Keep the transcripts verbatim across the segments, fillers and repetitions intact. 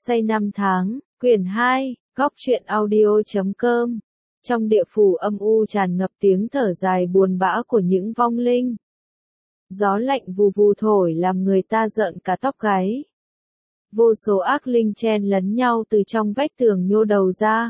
Say năm tháng, quyển hai, góc truyện audio chấm com. Trong địa phủ âm u tràn ngập tiếng thở dài buồn bã của những vong linh. Gió lạnh vù vù thổi làm người ta rợn cả tóc gáy. Vô số ác linh chen lấn nhau từ trong vách tường nhô đầu ra.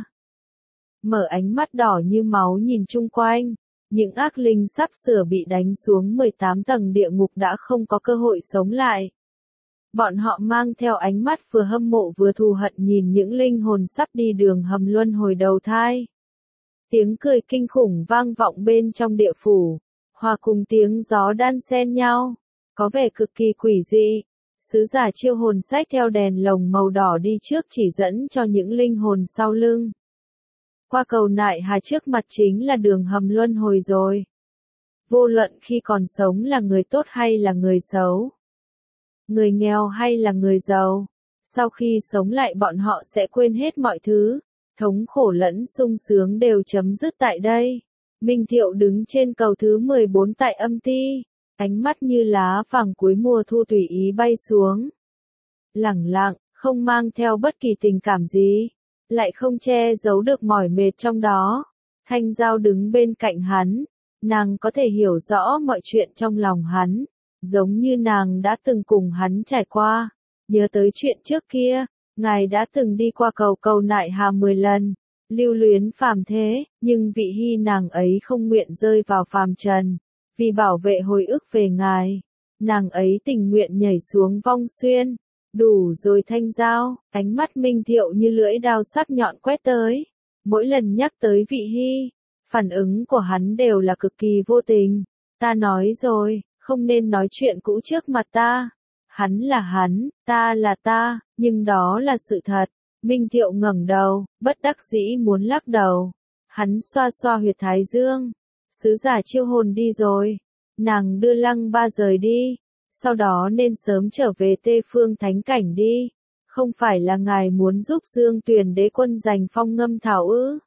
Mở ánh mắt đỏ như máu nhìn chung quanh, những ác linh sắp sửa bị đánh xuống mười tám tầng địa ngục đã không có cơ hội sống lại. Bọn họ mang theo ánh mắt vừa hâm mộ vừa thù hận nhìn những linh hồn sắp đi đường hầm luân hồi đầu thai. Tiếng cười kinh khủng vang vọng bên trong địa phủ, hòa cùng tiếng gió đan xen nhau, có vẻ cực kỳ quỷ dị. Sứ giả chiêu hồn xách theo đèn lồng màu đỏ đi trước chỉ dẫn cho những linh hồn sau lưng. Qua cầu nại hà trước mặt chính là đường hầm luân hồi rồi. Vô luận khi còn sống là người tốt hay là người xấu, người nghèo hay là người giàu, sau khi sống lại bọn họ sẽ quên hết mọi thứ, thống khổ lẫn sung sướng đều chấm dứt tại đây. Minh Thiệu đứng trên cầu thứ mười bốn tại âm ti, ánh mắt như lá vàng cuối mùa thu tùy ý bay xuống. Lẳng lặng, không mang theo bất kỳ tình cảm gì, lại không che giấu được mỏi mệt trong đó. Thanh Giao đứng bên cạnh hắn, nàng có thể hiểu rõ mọi chuyện trong lòng hắn, giống như nàng đã từng cùng hắn trải qua. Nhớ tới chuyện trước kia, ngài đã từng đi qua cầu cầu nại hà mười lần, lưu luyến phàm thế, nhưng vị hy nàng ấy không nguyện rơi vào phàm trần, vì bảo vệ hồi ức về ngài, nàng ấy tình nguyện nhảy xuống vong xuyên. Đủ rồi Thanh Giao, ánh mắt Minh Thiệu như lưỡi dao sắc nhọn quét tới. Mỗi lần nhắc tới vị hy, phản ứng của hắn đều là cực kỳ vô tình. Ta nói rồi, không nên nói chuyện cũ trước mặt ta. Hắn là hắn, ta là ta, nhưng đó là sự thật. Minh Thiệu ngẩng đầu, bất đắc dĩ muốn lắc đầu. Hắn xoa xoa huyệt thái dương. Sứ giả chiêu hồn đi rồi. Nàng đưa Lăng Ba rời đi. Sau đó nên sớm trở về Tê Phương Thánh Cảnh đi. Không phải là ngài muốn giúp Dương Tuyền Đế Quân giành phong ngâm thảo ư?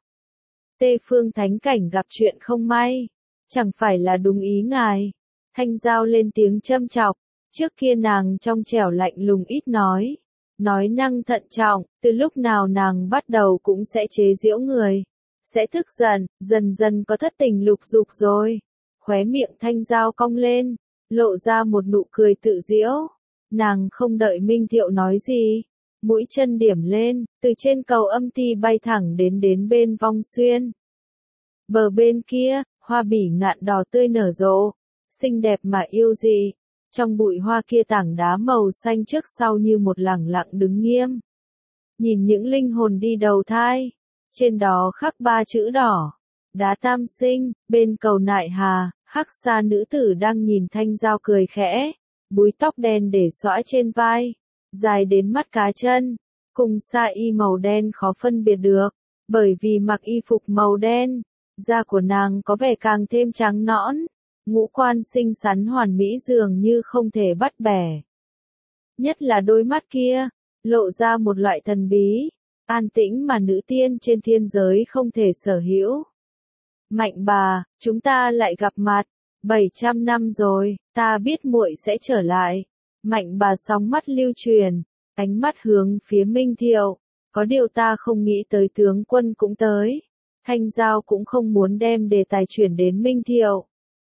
Tê Phương Thánh Cảnh gặp chuyện không may, chẳng phải là đúng ý ngài. Thanh Giao lên tiếng châm chọc, trước kia nàng trong trẻo lạnh lùng ít nói, nói năng thận trọng, từ lúc nào nàng bắt đầu cũng sẽ chế giễu người, sẽ tức giận, dần dần có thất tình lục dục rồi. Khóe miệng Thanh Giao cong lên, lộ ra một nụ cười tự giễu. Nàng không đợi Minh Thiệu nói gì, mũi chân điểm lên, từ trên cầu âm ti bay thẳng đến đến bên vong xuyên. Bờ bên kia, hoa bỉ ngạn đỏ tươi nở rộ, xinh đẹp mà yêu dị. Trong bụi hoa kia tảng đá màu xanh trước sau như một lẳng lặng đứng nghiêm. Nhìn những linh hồn đi đầu thai, trên đó khắc ba chữ đỏ, đá tam sinh. Bên cầu nại hà, hắc sa nữ tử đang nhìn Thanh Giao cười khẽ, búi tóc đen để xõa trên vai, dài đến mắt cá chân, cùng sa y màu đen khó phân biệt được, bởi vì mặc y phục màu đen, da của nàng có vẻ càng thêm trắng nõn, ngũ quan xinh xắn hoàn mỹ dường như không thể bắt bẻ. Nhất là đôi mắt kia, lộ ra một loại thần bí, an tĩnh mà nữ tiên trên thiên giới không thể sở hữu. Mạnh bà, chúng ta lại gặp mặt, bảy trăm năm rồi, ta biết muội sẽ trở lại. Mạnh bà sóng mắt lưu truyền, ánh mắt hướng phía Minh Thiệu, có điều ta không nghĩ tới tướng quân cũng tới. Thanh Giao cũng không muốn đem đề tài chuyển đến Minh Thiệu.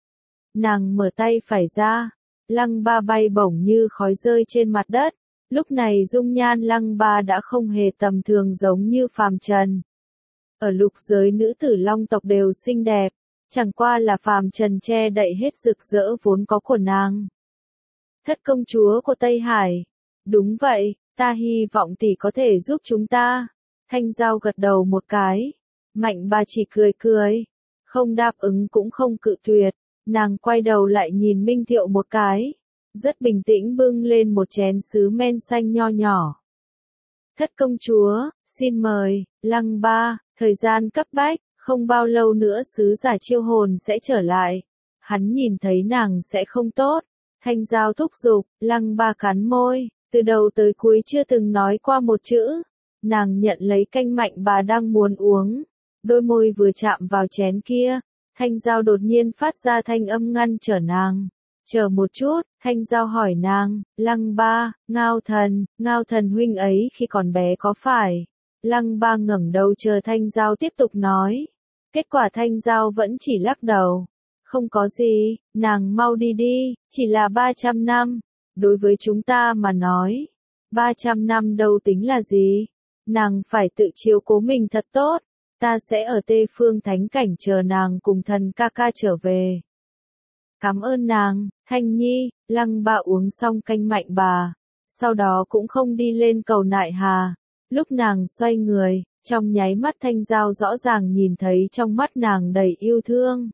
Nàng mở tay phải ra, Lăng Ba bay bổng như khói rơi trên mặt đất. Lúc này dung nhan Lăng Ba đã không hề tầm thường giống như phàm trần. Ở lục giới nữ tử long tộc đều xinh đẹp, chẳng qua là phàm trần che đậy hết rực rỡ vốn có của nàng. Thất công chúa của Tây Hải. Đúng vậy, ta hy vọng tỷ có thể giúp chúng ta. Thanh Giao gật đầu một cái. Mạnh bà chỉ cười cười, không đáp ứng cũng không cự tuyệt. Nàng quay đầu lại nhìn Minh Thiệu một cái, rất bình tĩnh bưng lên một chén sứ men xanh nho nhỏ. Thất công chúa, xin mời. Lăng Ba, thời gian cấp bách, không bao lâu nữa sứ giả chiêu hồn sẽ trở lại. Hắn nhìn thấy nàng sẽ không tốt. Thanh Giao thúc giục, Lăng Ba cắn môi, từ đầu tới cuối chưa từng nói qua một chữ. Nàng nhận lấy canh Mạnh bà đang muốn uống. Đôi môi vừa chạm vào chén kia, Thanh Giao đột nhiên phát ra thanh âm ngăn trở nàng. Chờ một chút, Thanh Giao hỏi nàng, Lăng Ba, Ngao Thần, Ngao Thần huynh ấy khi còn bé có phải? Lăng Ba ngẩng đầu chờ Thanh Giao tiếp tục nói. Kết quả Thanh Giao vẫn chỉ lắc đầu. Không có gì, nàng mau đi đi, chỉ là ba trăm năm. Đối với chúng ta mà nói, ba trăm năm đâu tính là gì? Nàng phải tự chiếu cố mình thật tốt. Ta sẽ ở Tây Phương Thánh Cảnh chờ nàng cùng thần ca ca trở về. Cảm ơn nàng, Thanh Nhi. Lăng Ba uống xong canh mạnh bà. Sau đó cũng không đi lên cầu nại hà. Lúc nàng xoay người, trong nháy mắt Thanh Giao rõ ràng nhìn thấy trong mắt nàng đầy yêu thương.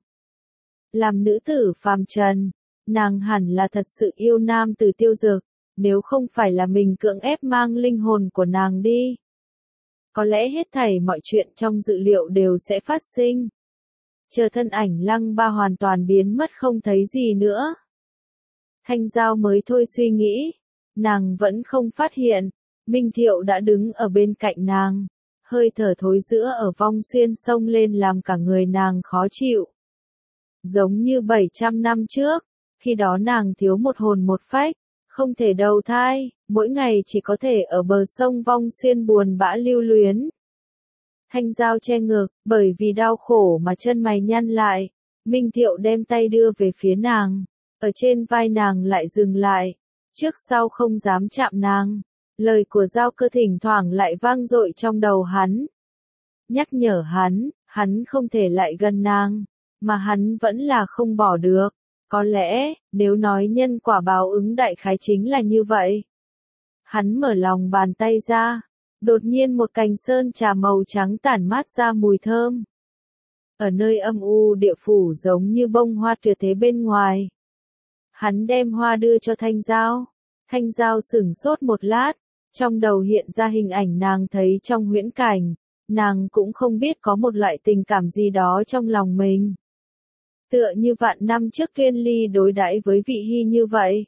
Làm nữ tử phàm trần, nàng hẳn là thật sự yêu nam tử Tiêu Dực, nếu không phải là mình cưỡng ép mang linh hồn của nàng đi. Có lẽ hết thảy mọi chuyện trong dự liệu đều sẽ phát sinh. Chờ thân ảnh Lăng Ba hoàn toàn biến mất không thấy gì nữa. Thanh Giao mới thôi suy nghĩ, nàng vẫn không phát hiện, Minh Thiệu đã đứng ở bên cạnh nàng, hơi thở thối rữa ở vong xuyên xông lên làm cả người nàng khó chịu. Giống như bảy trăm năm trước, khi đó nàng thiếu một hồn một phách, không thể đầu thai, mỗi ngày chỉ có thể ở bờ sông vong xuyên buồn bã lưu luyến. Thanh Giao che ngực, bởi vì đau khổ mà chân mày nhăn lại. Minh Thiệu đem tay đưa về phía nàng, ở trên vai nàng lại dừng lại, trước sau không dám chạm nàng. Lời của Giao Cơ thỉnh thoảng lại vang dội trong đầu hắn. Nhắc nhở hắn, hắn không thể lại gần nàng, mà hắn vẫn là không bỏ được. Có lẽ, nếu nói nhân quả báo ứng đại khái chính là như vậy. Hắn mở lòng bàn tay ra. Đột nhiên một cành sơn trà màu trắng tản mát ra mùi thơm. Ở nơi âm u địa phủ giống như bông hoa tuyệt thế bên ngoài. Hắn đem hoa đưa cho Thanh Giao. Thanh Giao sửng sốt một lát, trong đầu hiện ra hình ảnh nàng thấy trong huyễn cảnh. Nàng cũng không biết có một loại tình cảm gì đó trong lòng mình. Tựa như vạn năm trước Tuyên Ly đối đãi với Vị Hy như vậy.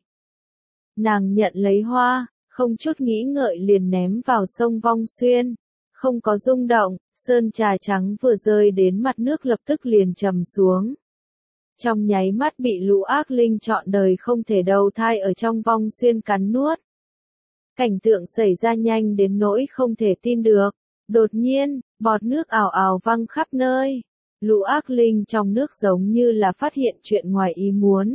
Nàng nhận lấy hoa, không chút nghĩ ngợi liền ném vào sông Vong Xuyên. Không có rung động, sơn trà trắng vừa rơi đến mặt nước lập tức liền trầm xuống. Trong nháy mắt bị lũ ác linh trọn đời không thể đầu thai ở trong Vong Xuyên cắn nuốt. Cảnh tượng xảy ra nhanh đến nỗi không thể tin được. Đột nhiên, bọt nước ào ào văng khắp nơi. Lũ ác linh trong nước giống như là phát hiện chuyện ngoài ý muốn.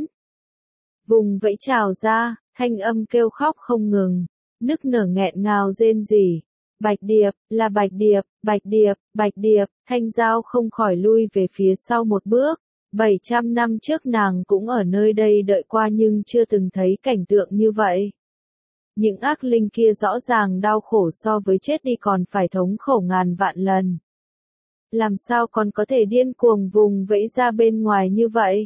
Vùng vẫy trào ra, thanh âm kêu khóc không ngừng, nức nở nghẹn ngào rên rỉ. Bạch Điệp, là Bạch Điệp, Bạch Điệp, Bạch Điệp. Thanh Giao không khỏi lui về phía sau một bước. bảy trăm năm trước nàng cũng ở nơi đây đợi qua nhưng chưa từng thấy cảnh tượng như vậy. Những ác linh kia rõ ràng đau khổ so với chết đi còn phải thống khổ ngàn vạn lần. Làm sao còn có thể điên cuồng vùng vẫy ra bên ngoài như vậy?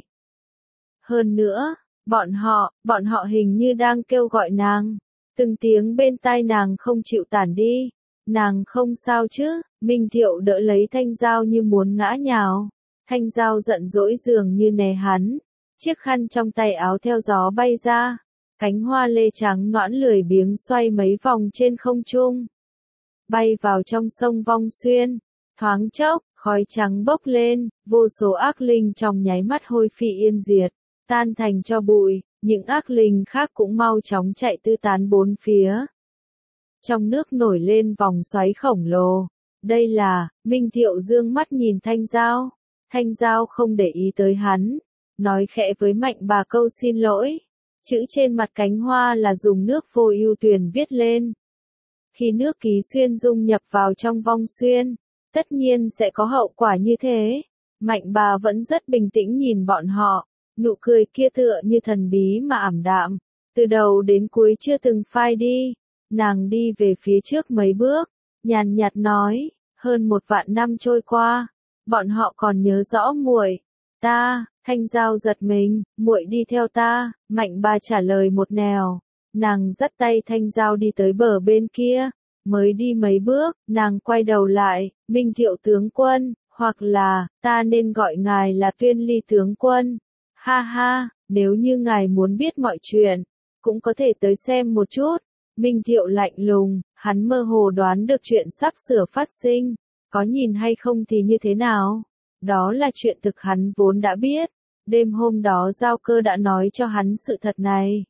Hơn nữa, bọn họ, bọn họ hình như đang kêu gọi nàng. Từng tiếng bên tai nàng không chịu tản đi. Nàng không sao chứ? Minh Thiệu đỡ lấy Thanh Giao như muốn ngã nhào. Thanh Giao giận dỗi dường như né hắn. Chiếc khăn trong tay áo theo gió bay ra. Cánh hoa lê trắng nõn lười biếng xoay mấy vòng trên không trung. Bay vào trong sông Vong Xuyên. Thoáng chốc, khói trắng bốc lên, vô số ác linh trong nháy mắt hôi phi yên diệt, tan thành cho bụi, những ác linh khác cũng mau chóng chạy tứ tán bốn phía. Trong nước nổi lên vòng xoáy khổng lồ. Đây là, Minh Thiệu dương mắt nhìn Thanh Giao. Thanh Giao không để ý tới hắn, nói khẽ với Mạnh Bà câu xin lỗi. Chữ trên mặt cánh hoa là dùng nước vô ưu tuyển viết lên. Khi nước Ký Xuyên dung nhập vào trong Vong Xuyên, tất nhiên sẽ có hậu quả như thế. Mạnh Bà vẫn rất bình tĩnh nhìn bọn họ, nụ cười kia tựa như thần bí mà ảm đạm, từ đầu đến cuối chưa từng phai đi. Nàng đi về phía trước mấy bước, nhàn nhạt nói, hơn một vạn năm trôi qua, bọn họ còn nhớ rõ muội. Ta, Thanh Giao giật mình, muội đi theo ta. Mạnh Bà trả lời một nẻo. Nàng dắt tay Thanh Giao đi tới bờ bên kia. Mới đi mấy bước, nàng quay đầu lại, Minh Thiệu tướng quân, hoặc là, ta nên gọi ngài là Tuyên Ly tướng quân. Ha ha, nếu như ngài muốn biết mọi chuyện, cũng có thể tới xem một chút. Minh Thiệu lạnh lùng, hắn mơ hồ đoán được chuyện sắp sửa phát sinh, có nhìn hay không thì như thế nào? Đó là chuyện thực hắn vốn đã biết, Đêm hôm đó Giao Cơ đã nói cho hắn sự thật này.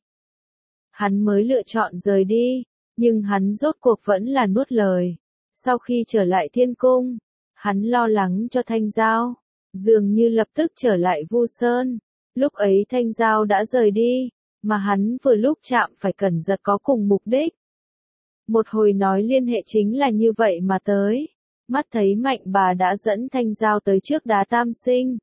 Hắn mới lựa chọn rời đi, nhưng hắn rốt cuộc vẫn là nuốt lời. Sau khi trở lại thiên cung, hắn lo lắng cho Thanh Giao, dường như lập tức trở lại Vu Sơn. Lúc ấy Thanh Giao đã rời đi, mà hắn vừa lúc chạm phải Cẩn Giật có cùng mục đích. Một hồi nói liên hệ chính là như vậy mà tới. Mắt thấy Mạnh Bà đã dẫn Thanh Giao tới trước đá Tam Sinh.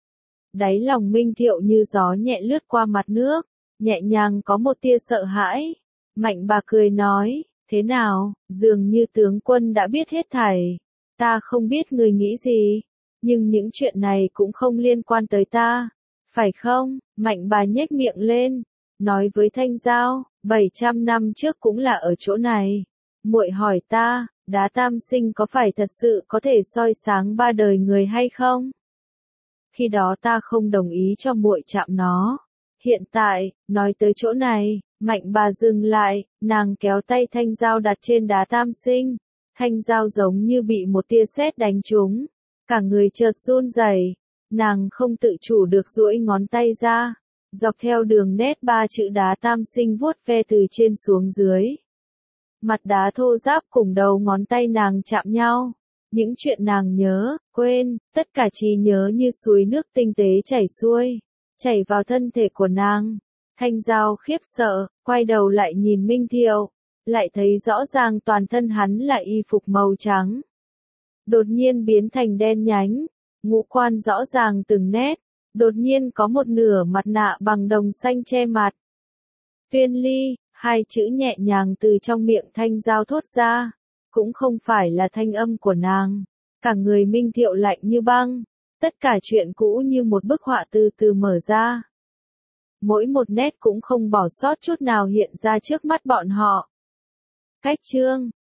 Đáy lòng Minh Thiệu như gió nhẹ lướt qua mặt nước, nhẹ nhàng có một tia sợ hãi. Mạnh Bà cười nói, thế nào, dường như tướng quân đã biết hết thảy. Ta không biết người nghĩ gì, nhưng những chuyện này cũng không liên quan tới ta, phải không? Mạnh Bà nhếch miệng lên, nói với Thanh Giao, bảy trăm năm trước cũng là ở chỗ này. Muội hỏi ta, đá Tam Sinh có phải thật sự có thể soi sáng ba đời người hay không? Khi đó ta không đồng ý cho muội chạm nó. Hiện tại, nói tới chỗ này, Mạnh Bà dừng lại, nàng kéo tay Thanh Giao đặt trên đá Tam Sinh. Thanh Giao giống như bị một tia sét đánh trúng, cả người chợt run rẩy, nàng không tự chủ được duỗi ngón tay ra, dọc theo đường nét ba chữ đá Tam Sinh vuốt ve từ trên xuống dưới. Mặt đá thô ráp cùng đầu ngón tay nàng chạm nhau. Những chuyện nàng nhớ, quên, tất cả trí nhớ như suối nước tinh tế chảy xuôi, chảy vào thân thể của nàng. Thanh Giao khiếp sợ, quay đầu lại nhìn Minh Thiệu, lại thấy rõ ràng toàn thân hắn là y phục màu trắng. Đột nhiên biến thành đen nhánh, ngũ quan rõ ràng từng nét, đột nhiên có một nửa mặt nạ bằng đồng xanh che mặt. Tuyên Ly, hai chữ nhẹ nhàng từ trong miệng Thanh Giao thốt ra, cũng không phải là thanh âm của nàng. Cả người Minh Thiệu lạnh như băng, tất cả chuyện cũ như một bức họa từ từ mở ra. Mỗi một nét cũng không bỏ sót chút nào hiện ra trước mắt bọn họ. Cách chương